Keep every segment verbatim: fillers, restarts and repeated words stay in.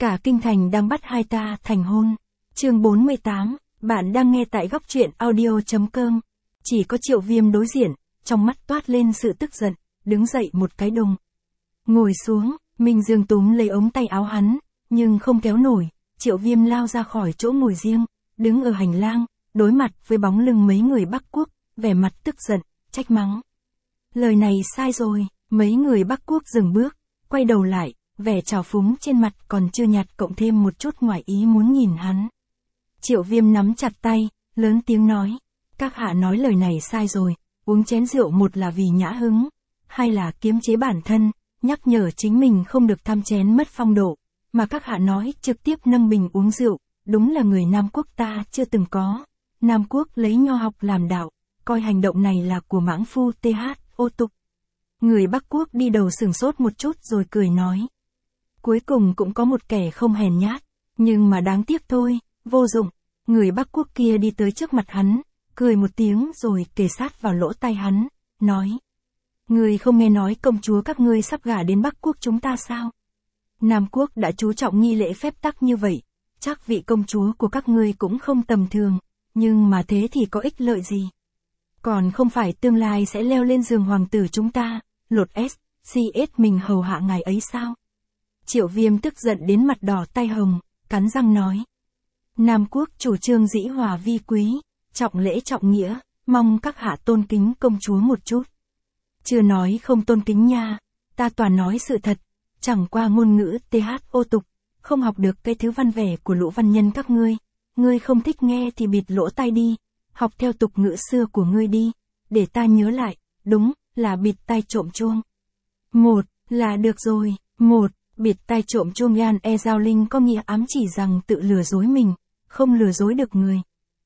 Cả kinh thành đang bắt hai ta thành hôn. Chương bốn mươi tám, bạn đang nghe tại góc truyện audio chấm com. Chỉ có Triệu Viêm đối diện, trong mắt toát lên sự tức giận, đứng dậy một cái đùng. Ngồi xuống, Minh Dương túm lấy ống tay áo hắn, nhưng không kéo nổi. Triệu Viêm lao ra khỏi chỗ ngồi riêng, đứng ở hành lang, đối mặt với bóng lưng mấy người Bắc Quốc, vẻ mặt tức giận, trách mắng. Lời này sai rồi, mấy người Bắc Quốc dừng bước, quay đầu lại, vẻ trào phúng trên mặt còn chưa nhạt cộng thêm một chút ngoài ý muốn nhìn hắn. Triệu Viêm nắm chặt tay, lớn tiếng nói, các hạ nói lời này sai rồi, uống chén rượu một là vì nhã hứng, hai là kiềm chế bản thân, nhắc nhở chính mình không được tham chén mất phong độ, mà các hạ nói trực tiếp nâng bình uống rượu, đúng là người Nam Quốc ta chưa từng có. Nam Quốc lấy nho học làm đạo, coi hành động này là của mãng phu th ô tục. Người Bắc Quốc đi đầu sửng sốt một chút rồi cười nói. Cuối cùng cũng có một kẻ không hèn nhát, nhưng mà đáng tiếc thôi, vô dụng. Người Bắc Quốc kia đi tới trước mặt hắn, cười một tiếng rồi kề sát vào lỗ tai hắn, nói. Người không nghe nói công chúa các ngươi sắp gả đến Bắc Quốc chúng ta sao? Nam Quốc đã chú trọng nghi lễ phép tắc như vậy, chắc vị công chúa của các ngươi cũng không tầm thường, nhưng mà thế thì có ích lợi gì? Còn không phải tương lai sẽ leo lên giường hoàng tử chúng ta, lột S, CS mình hầu hạ ngài ấy sao? Triệu Viêm tức giận đến mặt đỏ tay hồng, cắn răng nói. Nam Quốc chủ trương dĩ hòa vi quý, trọng lễ trọng nghĩa, mong các hạ tôn kính công chúa một chút. Chưa nói không tôn kính nha, ta toàn nói sự thật, chẳng qua ngôn ngữ th ô tục, không học được cái thứ văn vẻ của lũ văn nhân các ngươi. Ngươi không thích nghe thì bịt lỗ tai đi, học theo tục ngữ xưa của ngươi đi, để ta nhớ lại, đúng, là bịt tai trộm chuông. Một, là được rồi, một, bịt tai trộm chuông Yan e giao linh có nghĩa ám chỉ rằng tự lừa dối mình, không lừa dối được người.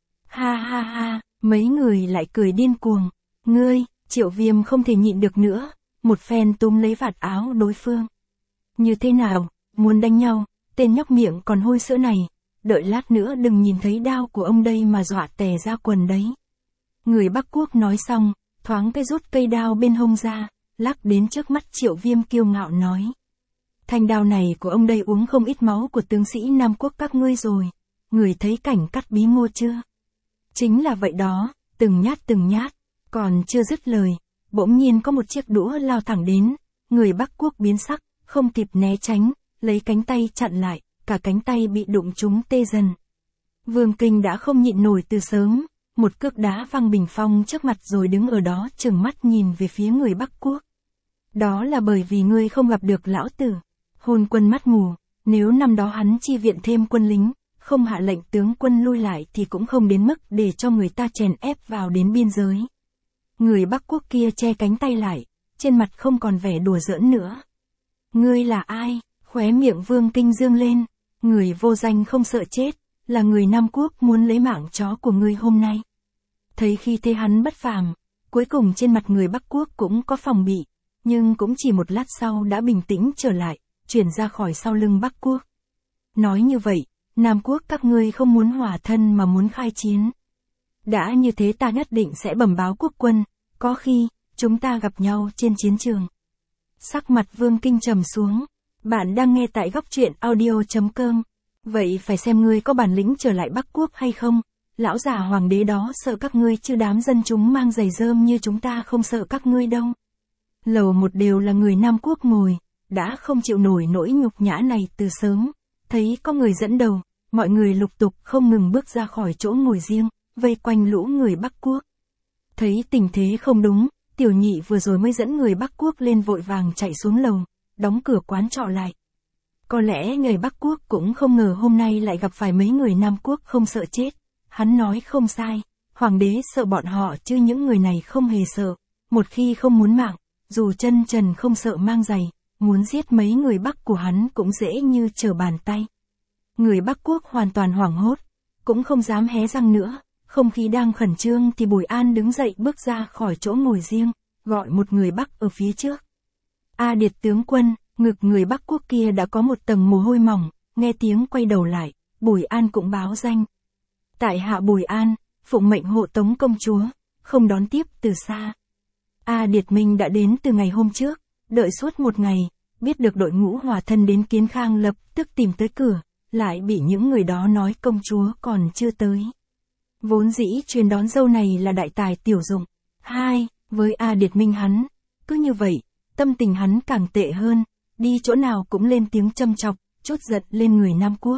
Ha ha ha, mấy người lại cười điên cuồng, ngươi, Triệu Viêm không thể nhịn được nữa, một phen túm lấy vạt áo đối phương. Như thế nào, muốn đánh nhau, tên nhóc miệng còn hôi sữa này. Đợi lát nữa đừng nhìn thấy đao của ông đây mà dọa tè ra quần đấy. Người Bắc Quốc nói xong, thoáng cái rút cây đao bên hông ra, lắc đến trước mắt Triệu Viêm kiêu ngạo nói. Thanh đao này của ông đây uống không ít máu của tướng sĩ Nam Quốc các ngươi rồi. Người thấy cảnh cắt bí ngô chưa? Chính là vậy đó, từng nhát từng nhát, còn chưa dứt lời, bỗng nhiên có một chiếc đũa lao thẳng đến, người Bắc Quốc biến sắc, không kịp né tránh, lấy cánh tay chặn lại. Cả cánh tay bị đụng trúng tê dần. Vương Kinh đã không nhịn nổi từ sớm, một cước đá văng bình phong trước mặt rồi đứng ở đó trừng mắt nhìn về phía người Bắc Quốc. Đó là bởi vì ngươi không gặp được lão tử, hôn quân mắt mù, nếu năm đó hắn chi viện thêm quân lính, không hạ lệnh tướng quân lui lại thì cũng không đến mức để cho người ta chèn ép vào đến biên giới. Người Bắc Quốc kia che cánh tay lại, trên mặt không còn vẻ đùa giỡn nữa. Ngươi là ai? Khóe miệng Vương Kinh dương lên. Người vô danh không sợ chết, là người Nam Quốc muốn lấy mạng chó của ngươi hôm nay. Thấy khi thế hắn bất phàm, cuối cùng trên mặt người Bắc Quốc cũng có phòng bị, nhưng cũng chỉ một lát sau đã bình tĩnh trở lại, chuyển ra khỏi sau lưng Bắc Quốc. Nói như vậy, Nam Quốc các ngươi không muốn hòa thân mà muốn khai chiến. Đã như thế ta nhất định sẽ bẩm báo quốc quân, có khi, chúng ta gặp nhau trên chiến trường. Sắc mặt Vương Kinh trầm xuống. Bạn đang nghe tại góc truyện audio chấm com. Vậy phải xem ngươi có bản lĩnh trở lại Bắc Quốc hay không. Lão già hoàng đế đó sợ các ngươi chứ đám dân chúng mang giày rơm như chúng ta không sợ các ngươi đâu. Lầu một đều là người Nam Quốc ngồi, đã không chịu nổi nỗi nhục nhã này từ sớm. Thấy có người dẫn đầu, mọi người lục tục không ngừng bước ra khỏi chỗ ngồi riêng, vây quanh lũ người Bắc Quốc. Thấy tình thế không đúng, tiểu nhị vừa rồi mới dẫn người Bắc Quốc lên vội vàng chạy xuống lầu. Đóng cửa quán trọ lại. Có lẽ người Bắc Quốc cũng không ngờ hôm nay lại gặp phải mấy người Nam Quốc không sợ chết. Hắn nói không sai, hoàng đế sợ bọn họ chứ những người này không hề sợ. Một khi không muốn mạng, dù chân trần không sợ mang giày, muốn giết mấy người Bắc của hắn cũng dễ như trở bàn tay. Người Bắc Quốc hoàn toàn hoảng hốt, cũng không dám hé răng nữa. Không khí đang khẩn trương thì Bùi An đứng dậy bước ra khỏi chỗ ngồi riêng, gọi một người Bắc ở phía trước. A Điệt tướng quân, ngực người Bắc Quốc kia đã có một tầng mồ hôi mỏng, nghe tiếng quay đầu lại, Bùi An cũng báo danh. Tại hạ Bùi An, phụng mệnh hộ tống công chúa, không đón tiếp từ xa. A Điệt Minh đã đến từ ngày hôm trước, đợi suốt một ngày, biết được đội ngũ hòa thân đến Kiến Khang lập tức tìm tới cửa, lại bị những người đó nói công chúa còn chưa tới. Vốn dĩ truyền đón dâu này là đại tài tiểu dụng. Hai, với A Điệt Minh hắn, cứ như vậy, tâm tình hắn càng tệ hơn, đi chỗ nào cũng lên tiếng châm chọc, chốt giận lên người Nam Quốc.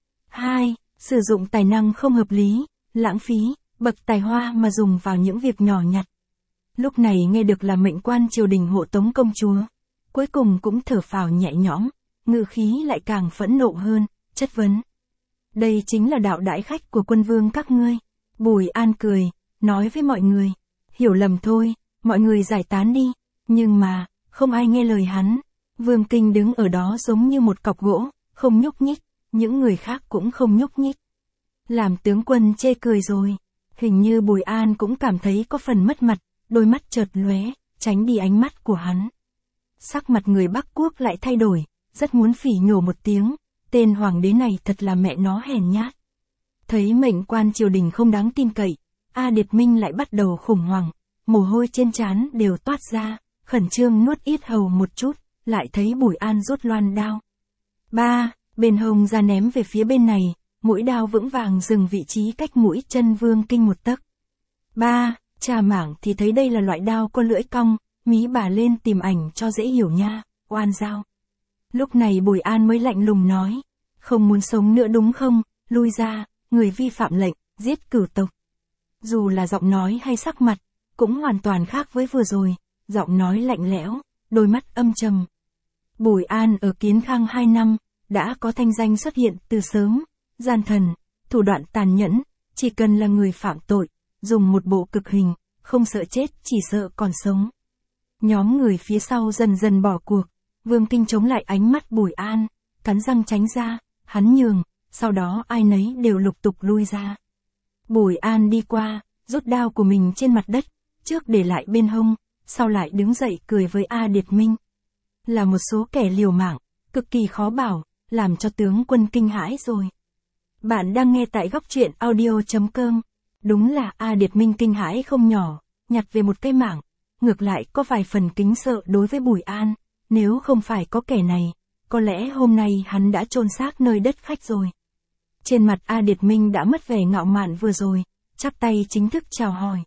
Hai, sử dụng tài năng không hợp lý, lãng phí, bậc tài hoa mà dùng vào những việc nhỏ nhặt. Lúc này nghe được là mệnh quan triều đình hộ tống công chúa, cuối cùng cũng thở phào nhẹ nhõm, ngự khí lại càng phẫn nộ hơn, chất vấn. Đây chính là đạo đãi khách của quân vương các ngươi. Bùi An cười, nói với mọi người, hiểu lầm thôi, mọi người giải tán đi, nhưng mà, không ai nghe lời hắn. Vương Kinh đứng ở đó giống như một cọc gỗ, không nhúc nhích, những người khác cũng không nhúc nhích. Làm tướng quân chê cười rồi, hình như Bùi An cũng cảm thấy có phần mất mặt, đôi mắt chợt lóe, tránh đi ánh mắt của hắn. Sắc mặt người Bắc Quốc lại thay đổi, rất muốn phỉ nhổ một tiếng, tên hoàng đế này thật là mẹ nó hèn nhát. Thấy mệnh quan triều đình không đáng tin cậy, A Điệt Minh lại bắt đầu khủng hoảng, mồ hôi trên trán đều toát ra, khẩn trương nuốt yết hầu một chút, lại thấy Bùi An rút loan đao. Ba, bên hông ra ném về phía bên này, mũi đao vững vàng dừng vị trí cách mũi chân Vương Kinh một tấc. Ba, trà mảng thì thấy đây là loại đao có lưỡi cong, mí bà lên tìm ảnh cho dễ hiểu nha, oan dao. Lúc này Bùi An mới lạnh lùng nói, không muốn sống nữa đúng không, lui ra, người vi phạm lệnh, giết cửu tộc. Dù là giọng nói hay sắc mặt, cũng hoàn toàn khác với vừa rồi, giọng nói lạnh lẽo, đôi mắt âm trầm. Bùi An ở Kiến Khang hai năm, đã có thanh danh xuất hiện từ sớm, gian thần, thủ đoạn tàn nhẫn, chỉ cần là người phạm tội, dùng một bộ cực hình, không sợ chết chỉ sợ còn sống. Nhóm người phía sau dần dần bỏ cuộc, Vương Kinh chống lại ánh mắt Bùi An, cắn răng tránh ra, hắn nhường, sau đó ai nấy đều lục tục lui ra. Bùi An đi qua, rút đao của mình trên mặt đất, trước để lại bên hông, sau lại đứng dậy cười với A Điệt Minh. Là một số kẻ liều mạng, cực kỳ khó bảo, làm cho tướng quân kinh hãi rồi. Bạn đang nghe tại góc truyện audio chấm com. Đúng là A Điệt Minh kinh hãi không nhỏ, nhặt về một cái mảng, ngược lại có vài phần kính sợ đối với Bùi An, nếu không phải có kẻ này, có lẽ hôm nay hắn đã chôn xác nơi đất khách rồi. Trên mặt A Điệt Minh đã mất vẻ ngạo mạn vừa rồi, chắp tay chính thức chào hỏi.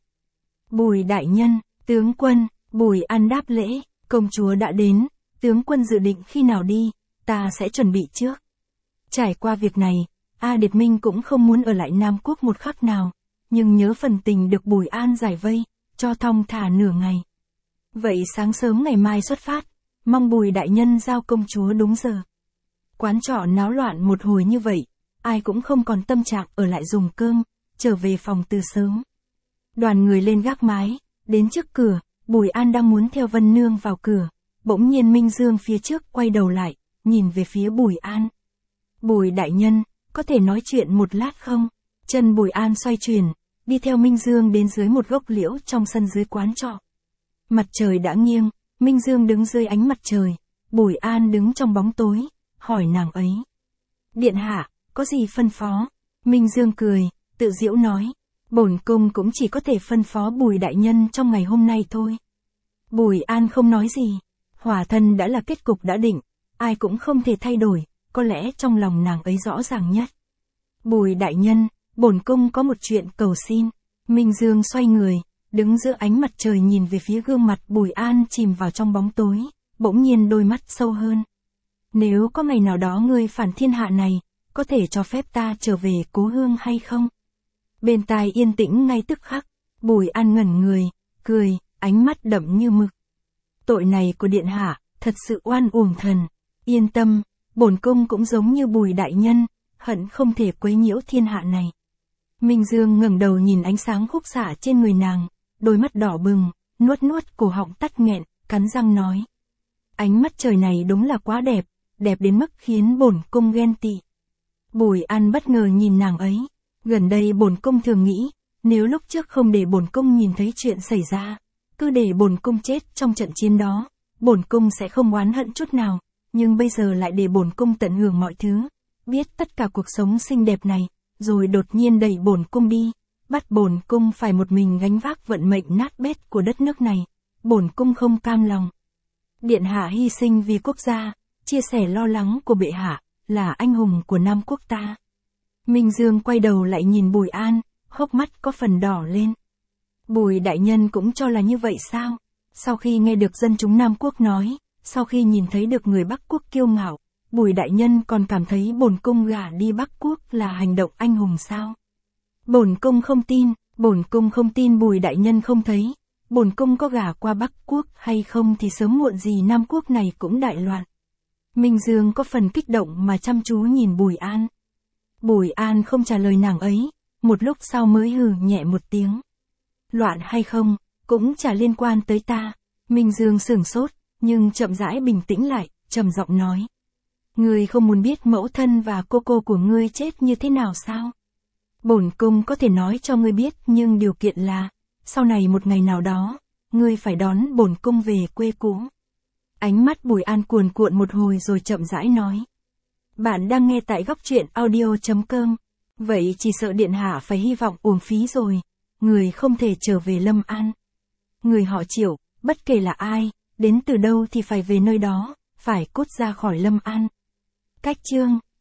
Bùi đại nhân, tướng quân, Bùi An đáp lễ, công chúa đã đến, tướng quân dự định khi nào đi, ta sẽ chuẩn bị trước. Trải qua việc này, A Điệt Minh cũng không muốn ở lại Nam Quốc một khắc nào, nhưng nhớ phần tình được Bùi An giải vây, cho thong thả nửa ngày. Vậy sáng sớm ngày mai xuất phát, mong Bùi đại nhân giao công chúa đúng giờ. Quán trọ náo loạn một hồi như vậy, ai cũng không còn tâm trạng ở lại dùng cơm, trở về phòng từ sớm. Đoàn người lên gác mái, đến trước cửa, Bùi An đang muốn theo Vân Nương vào cửa, bỗng nhiên Minh Dương phía trước quay đầu lại, nhìn về phía Bùi An. Bùi đại nhân, có thể nói chuyện một lát không? Chân Bùi An xoay chuyển, đi theo Minh Dương đến dưới một gốc liễu trong sân dưới quán trọ. Mặt trời đã nghiêng, Minh Dương đứng dưới ánh mặt trời, Bùi An đứng trong bóng tối, hỏi nàng ấy. Điện hạ, có gì phân phó? Minh Dương cười, tự giễu nói, bổn cung cũng chỉ có thể phân phó Bùi đại nhân trong ngày hôm nay thôi. Bùi An không nói gì, hỏa thân đã là kết cục đã định, ai cũng không thể thay đổi, có lẽ trong lòng nàng ấy rõ ràng nhất. Bùi đại nhân, bổn cung có một chuyện cầu xin. Minh Dương xoay người, đứng giữa ánh mặt trời nhìn về phía gương mặt Bùi An chìm vào trong bóng tối, bỗng nhiên đôi mắt sâu hơn. Nếu có ngày nào đó ngươi phản thiên hạ này, có thể cho phép ta trở về cố hương hay không? Bên tai yên tĩnh ngay tức khắc, Bùi An ngẩn người, cười, ánh mắt đậm như mực. Tội này của điện hạ, thật sự oan uổng thần. Yên tâm, bổn cung cũng giống như Bùi đại nhân, hận không thể quấy nhiễu thiên hạ này. Minh Dương ngẩng đầu nhìn ánh sáng khúc xạ trên người nàng, đôi mắt đỏ bừng, nuốt nuốt cổ họng tắc nghẹn, cắn răng nói. Ánh mắt trời này đúng là quá đẹp, đẹp đến mức khiến bổn cung ghen tị. Bùi An bất ngờ nhìn nàng ấy, gần đây bổn cung thường nghĩ, nếu lúc trước không để bổn cung nhìn thấy chuyện xảy ra, cứ để bổn cung chết trong trận chiến đó, bổn cung sẽ không oán hận chút nào, nhưng bây giờ lại để bổn cung tận hưởng mọi thứ, biết tất cả cuộc sống xinh đẹp này, rồi đột nhiên đẩy bổn cung đi, bắt bổn cung phải một mình gánh vác vận mệnh nát bét của đất nước này, bổn cung không cam lòng. Điện hạ hy sinh vì quốc gia, chia sẻ lo lắng của bệ hạ, là anh hùng của Nam quốc ta. Minh Dương quay đầu lại nhìn Bùi An, hốc mắt có phần đỏ lên. Bùi đại nhân cũng cho là như vậy sao? Sau khi nghe được dân chúng Nam quốc nói, sau khi nhìn thấy được người Bắc quốc kiêu ngạo, Bùi đại nhân còn cảm thấy bổn cung gả đi Bắc quốc là hành động anh hùng sao? Bổn cung không tin, bổn cung không tin Bùi đại nhân không thấy, bổn cung có gả qua Bắc quốc hay không thì sớm muộn gì Nam quốc này cũng đại loạn. Minh Dương có phần kích động mà chăm chú nhìn Bùi An. Bùi An không trả lời nàng ấy, một lúc sau mới hừ nhẹ một tiếng. Loạn hay không, cũng chả liên quan tới ta. Minh Dương sửng sốt, nhưng chậm rãi bình tĩnh lại, trầm giọng nói. Ngươi không muốn biết mẫu thân và cô cô của ngươi chết như thế nào sao? Bổn cung có thể nói cho ngươi biết, nhưng điều kiện là, sau này một ngày nào đó, ngươi phải đón bổn cung về quê cũ. Ánh mắt Bùi An cuồn cuộn một hồi rồi chậm rãi nói. Bạn đang nghe tại góc truyện audio chấm com. Vậy chỉ sợ điện hạ phải hy vọng uổng phí rồi. Người không thể trở về Lâm An. Người họ Triệu, bất kể là ai, đến từ đâu thì phải về nơi đó, phải cốt ra khỏi Lâm An. Cách chương